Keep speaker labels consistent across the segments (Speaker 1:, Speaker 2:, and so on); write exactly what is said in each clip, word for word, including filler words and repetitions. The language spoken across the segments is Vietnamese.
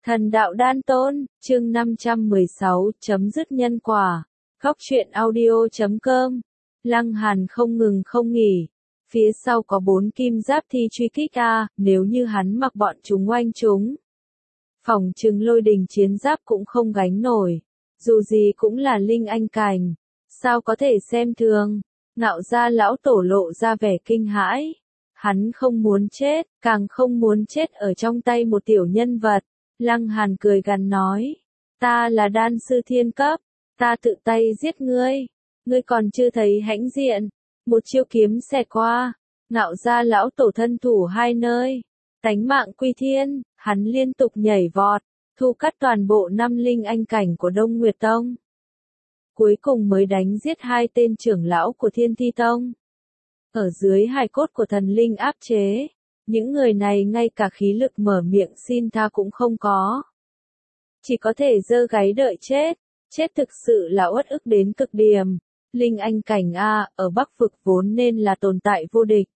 Speaker 1: Thần đạo đan tôn, chương năm trăm mười sáu, chấm dứt nhân quả. Góc truyện audio chấm com. Lăng Hàn không ngừng không nghỉ. Phía sau có bốn kim giáp thi truy kích a, nếu như hắn mặc bọn chúng oanh chúng. Phỏng chừng lôi đình chiến giáp cũng không gánh nổi. Dù gì cũng là linh anh cảnh. Sao có thể xem thường. Ngạo gia lão tổ lộ ra vẻ kinh hãi. Hắn không muốn chết, càng không muốn chết ở trong tay một tiểu nhân vật. Lăng Hàn cười gằn nói, ta là đan sư thiên cấp, ta tự tay giết ngươi, ngươi còn chưa thấy hãnh diện, một chiêu kiếm xẹt qua, ngạo gia lão tổ thân thủ hai nơi, tánh mạng quy thiên, hắn liên tục nhảy vọt, thu cắt toàn bộ năm linh anh cảnh của Đông Nguyệt Tông. Cuối cùng mới đánh giết hai tên trưởng lão của Thiên Thi Tông. Ở dưới hài cốt của thần linh áp chế. Những người này ngay cả khí lực mở miệng xin tha cũng không có. Chỉ có thể giơ gáy đợi chết. Chết thực sự là uất ức đến cực điểm. Linh anh cảnh A, ở Bắc Vực vốn nên là tồn tại vô địch.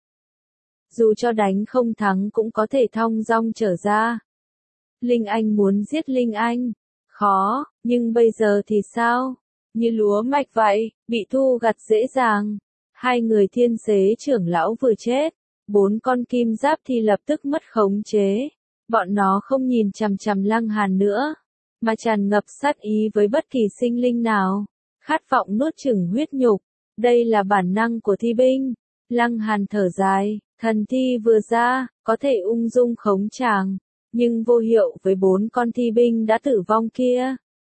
Speaker 1: Dù cho đánh không thắng cũng có thể thong dong trở ra. Linh anh muốn giết Linh anh. Khó, nhưng bây giờ thì sao? Như lúa mạch vậy, bị thu gặt dễ dàng. Hai người thiên xế trưởng lão vừa chết. Bốn con kim giáp thì lập tức mất khống chế. Bọn nó không nhìn chằm chằm Lăng Hàn nữa, mà tràn ngập sát ý với bất kỳ sinh linh nào. Khát vọng nuốt chửng huyết nhục. Đây là bản năng của thi binh. Lăng Hàn thở dài, thần thi vừa ra, có thể ung dung khống tràng, nhưng vô hiệu với bốn con thi binh đã tử vong kia.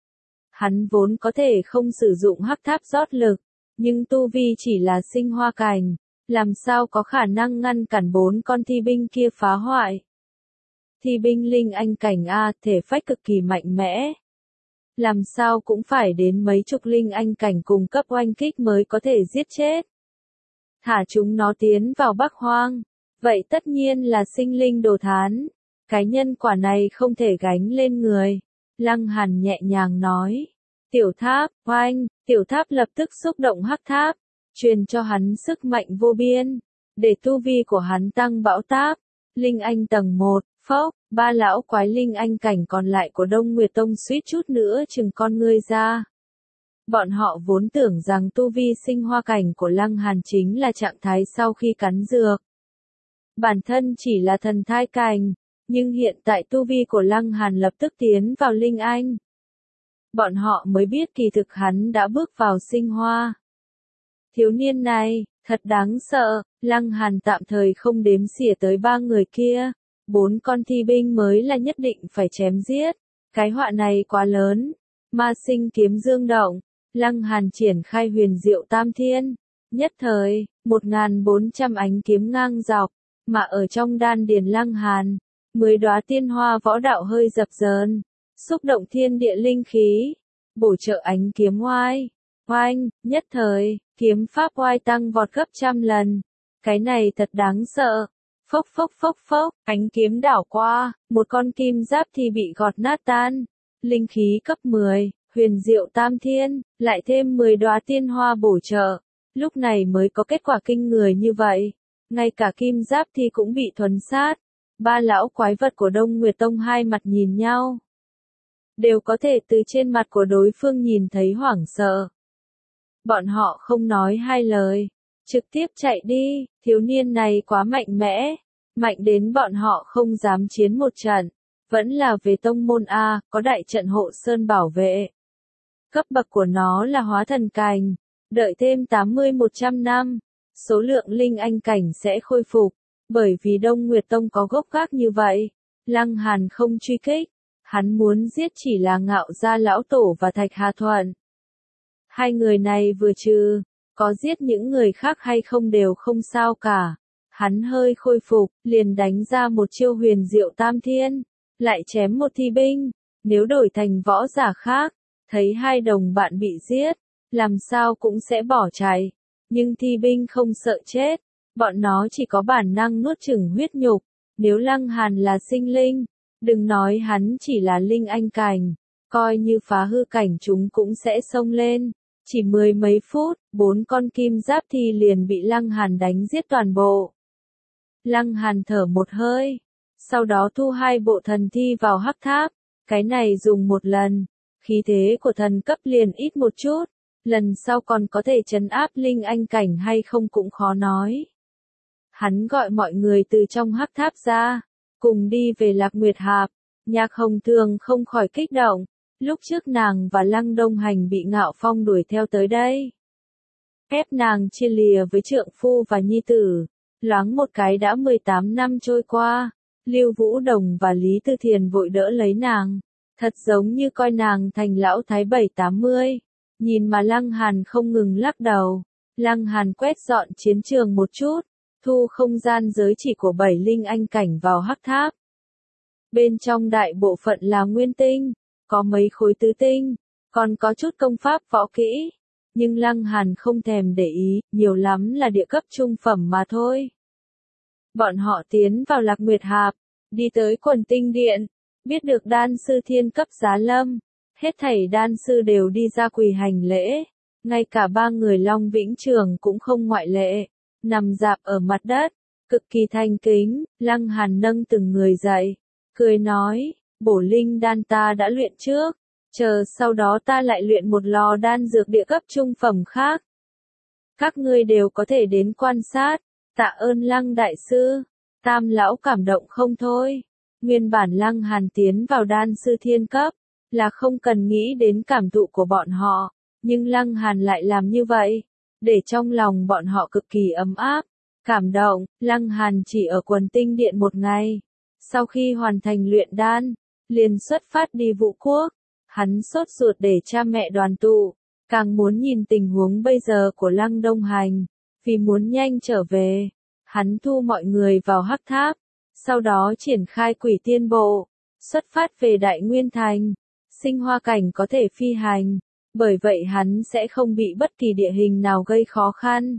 Speaker 1: Hắn vốn có thể không sử dụng hắc tháp rót lực, nhưng tu vi chỉ là sinh hoa cảnh. Làm sao có khả năng ngăn cản bốn con thi binh kia phá hoại. Thi binh linh anh cảnh A thể phách cực kỳ mạnh mẽ. Làm sao cũng phải đến mấy chục linh anh cảnh cùng cấp oanh kích mới có thể giết chết. Thả chúng nó tiến vào Bắc Hoang. Vậy tất nhiên là sinh linh đồ thán. Cái nhân quả này không thể gánh lên người. Lăng Hàn nhẹ nhàng nói. Tiểu tháp, oanh, tiểu tháp lập tức xúc động hắc tháp. Truyền cho hắn sức mạnh vô biên, để tu vi của hắn tăng bão táp. Linh anh tầng một, phốc, ba lão quái linh anh cảnh còn lại của Đông Nguyệt Tông suýt chút nữa chừng con ngươi ra. Bọn họ vốn tưởng rằng tu vi sinh hoa cảnh của Lăng Hàn chính là trạng thái sau khi cắn dược. Bản thân chỉ là thần thai cảnh, nhưng hiện tại tu vi của Lăng Hàn lập tức tiến vào linh anh. Bọn họ mới biết kỳ thực hắn đã bước vào sinh hoa. Thiếu niên này, thật đáng sợ, Lăng Hàn tạm thời không đếm xỉa tới ba người kia, bốn con thi binh mới là nhất định phải chém giết, cái họa này quá lớn, ma sinh kiếm dương động, Lăng Hàn triển khai huyền diệu tam thiên, nhất thời, một nghìn bốn trăm ánh kiếm ngang dọc, mà ở trong đan điền Lăng Hàn, mười đóa tiên hoa võ đạo hơi dập dờn, xúc động thiên địa linh khí, bổ trợ ánh kiếm oai. Oanh, nhất thời, kiếm pháp oai tăng vọt gấp trăm lần. Cái này thật đáng sợ. Phốc phốc phốc phốc, ánh kiếm đảo qua, một con kim giáp thì bị gọt nát tan. Linh khí cấp mười, huyền diệu tam thiên, lại thêm mười đóa tiên hoa bổ trợ. Lúc này mới có kết quả kinh người như vậy. Ngay cả kim giáp thì cũng bị thuần sát. Ba lão quái vật của Đông Nguyệt Tông hai mặt nhìn nhau. Đều có thể từ trên mặt của đối phương nhìn thấy hoảng sợ. Bọn họ không nói hai lời, trực tiếp chạy đi, thiếu niên này quá mạnh mẽ, mạnh đến bọn họ không dám chiến một trận, vẫn là về tông môn A, có đại trận hộ sơn bảo vệ. Cấp bậc của nó là hóa thần cảnh, đợi thêm tám mươi một trăm năm, số lượng linh anh cảnh sẽ khôi phục, bởi vì Đông Nguyệt Tông có gốc gác như vậy, Lăng Hàn không truy kích, hắn muốn giết chỉ là Ngạo gia lão tổ và Thạch Hà Thuận. Hai người này vừa trừ, có giết những người khác hay không đều không sao cả. Hắn hơi khôi phục, liền đánh ra một chiêu huyền diệu tam thiên, lại chém một thi binh. Nếu đổi thành võ giả khác, thấy hai đồng bạn bị giết, làm sao cũng sẽ bỏ chạy. Nhưng thi binh không sợ chết, bọn nó chỉ có bản năng nuốt chửng huyết nhục. Nếu Lăng Hàn là sinh linh, đừng nói hắn chỉ là linh anh cảnh, coi như phá hư cảnh chúng cũng sẽ xông lên. Chỉ mười mấy phút, bốn con kim giáp thì liền bị Lăng Hàn đánh giết toàn bộ. Lăng Hàn thở một hơi, sau đó thu hai bộ thần thi vào hắc tháp, Cái này dùng một lần, khí thế của thần cấp liền ít một chút, lần sau còn có thể trấn áp linh anh cảnh hay không cũng khó nói. Hắn gọi mọi người từ trong hắc tháp ra, cùng đi về Lạc Nguyệt Hạp. Nhạc Hồng Thường không khỏi kích động, lúc trước nàng và Lăng Đông Hành bị Ngạo Phong đuổi theo tới đây. Ép nàng chia lìa với trượng phu và nhi tử, loáng một cái đã mười tám năm trôi qua, Lưu Vũ Đồng và Lý Tư Thiền vội đỡ lấy nàng, thật giống như coi nàng thành lão thái bảy tám mươi. Nhìn mà Lăng Hàn không ngừng lắc đầu, Lăng Hàn quét dọn chiến trường một chút, thu không gian giới chỉ của bảy linh anh cảnh vào hắc tháp. Bên trong đại bộ phận là nguyên tinh, có mấy khối tứ tinh, còn có chút công pháp võ kỹ, nhưng Lăng Hàn không thèm để ý, nhiều lắm là địa cấp trung phẩm mà thôi. Bọn họ tiến vào Lạc Nguyệt Hạp, đi tới Quần Tinh Điện, biết được đan sư thiên cấp giá lâm, hết thảy đan sư đều đi ra quỳ hành lễ, ngay cả ba người Long Vĩnh Trường cũng không ngoại lệ, nằm rạp ở mặt đất, cực kỳ thành kính. Lăng Hàn nâng từng người dậy, cười nói, bổ linh đan ta đã luyện trước, chờ sau đó ta lại luyện một lò đan dược địa cấp trung phẩm khác. Các ngươi đều có thể đến quan sát, tạ ơn Lăng đại sư. Tam lão cảm động không thôi. Nguyên bản Lăng Hàn tiến vào đan sư thiên cấp, là không cần nghĩ đến cảm thụ của bọn họ, nhưng Lăng Hàn lại làm như vậy, để trong lòng bọn họ cực kỳ ấm áp, cảm động. Lăng Hàn chỉ ở Quần Tinh Điện một ngày, sau khi hoàn thành luyện đan, liền xuất phát đi Vũ Quốc. Hắn sốt ruột để cha mẹ đoàn tụ, càng muốn nhìn tình huống bây giờ của Lăng Đông Hành, vì muốn nhanh trở về. Hắn thu mọi người vào hắc tháp, sau đó triển khai Quỷ Tiên Bộ, xuất phát về Đại Nguyên Thành. Sinh Hoa Cảnh có thể phi hành, bởi vậy hắn sẽ không bị bất kỳ địa hình nào gây khó khăn.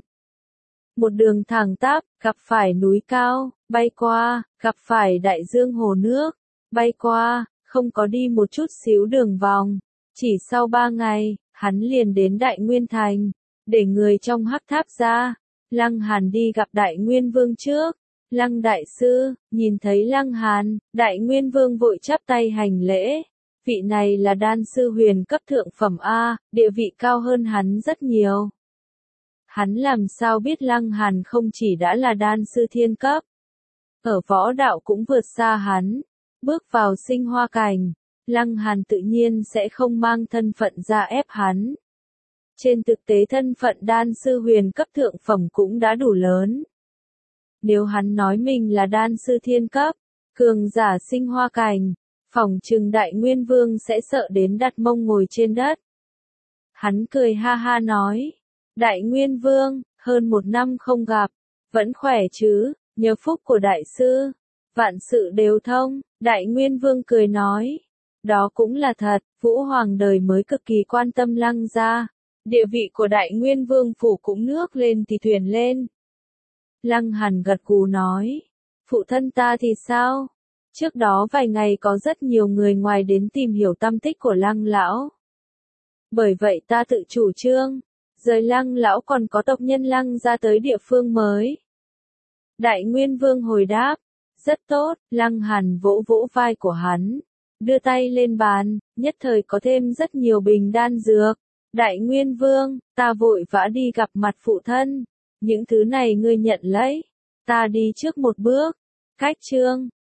Speaker 1: Một đường thẳng tắp, gặp phải núi cao, bay qua, gặp phải đại dương hồ nước, bay qua, không có đi một chút xíu đường vòng. Chỉ sau ba ngày, hắn liền đến Đại Nguyên Thành, để người trong hắc tháp ra. Lăng Hàn đi gặp Đại Nguyên Vương trước. Lăng đại sư, nhìn thấy Lăng Hàn, Đại Nguyên Vương vội chắp tay hành lễ. Vị này là đan sư huyền cấp thượng phẩm A, địa vị cao hơn hắn rất nhiều. Hắn làm sao biết Lăng Hàn không chỉ đã là đan sư thiên cấp, ở võ đạo cũng vượt xa hắn. Bước vào Sinh Hoa Cảnh, Lăng Hàn tự nhiên sẽ không mang thân phận ra ép hắn. Trên thực tế thân phận đan sư huyền cấp thượng phẩm cũng đã đủ lớn. Nếu hắn nói mình là đan sư thiên cấp, cường giả Sinh Hoa Cảnh, phỏng chừng Đại Nguyên Vương sẽ sợ đến đặt mông ngồi trên đất. Hắn cười ha ha nói, Đại Nguyên Vương, hơn một năm không gặp, vẫn khỏe chứ, nhờ phúc của đại sư, vạn sự đều thông. Đại Nguyên Vương cười nói, đó cũng là thật, Vũ Hoàng đời mới cực kỳ quan tâm Lăng gia, địa vị của Đại Nguyên Vương phủ cũng nước lên thì thuyền lên. Lăng Hàn gật gù nói, phụ thân ta thì sao? Trước đó vài ngày có rất nhiều người ngoài đến tìm hiểu tâm tích của Lăng lão. Bởi vậy ta tự chủ trương, rời Lăng lão còn có tộc nhân Lăng ra tới địa phương mới. Đại Nguyên Vương hồi đáp, rất tốt. Lăng Hàn vỗ vỗ vai của hắn, đưa tay lên bàn, nhất thời có thêm rất nhiều bình đan dược. Đại Nguyên Vương, ta vội vã đi gặp mặt phụ thân, những thứ này ngươi nhận lấy, ta đi trước một bước. Cách chương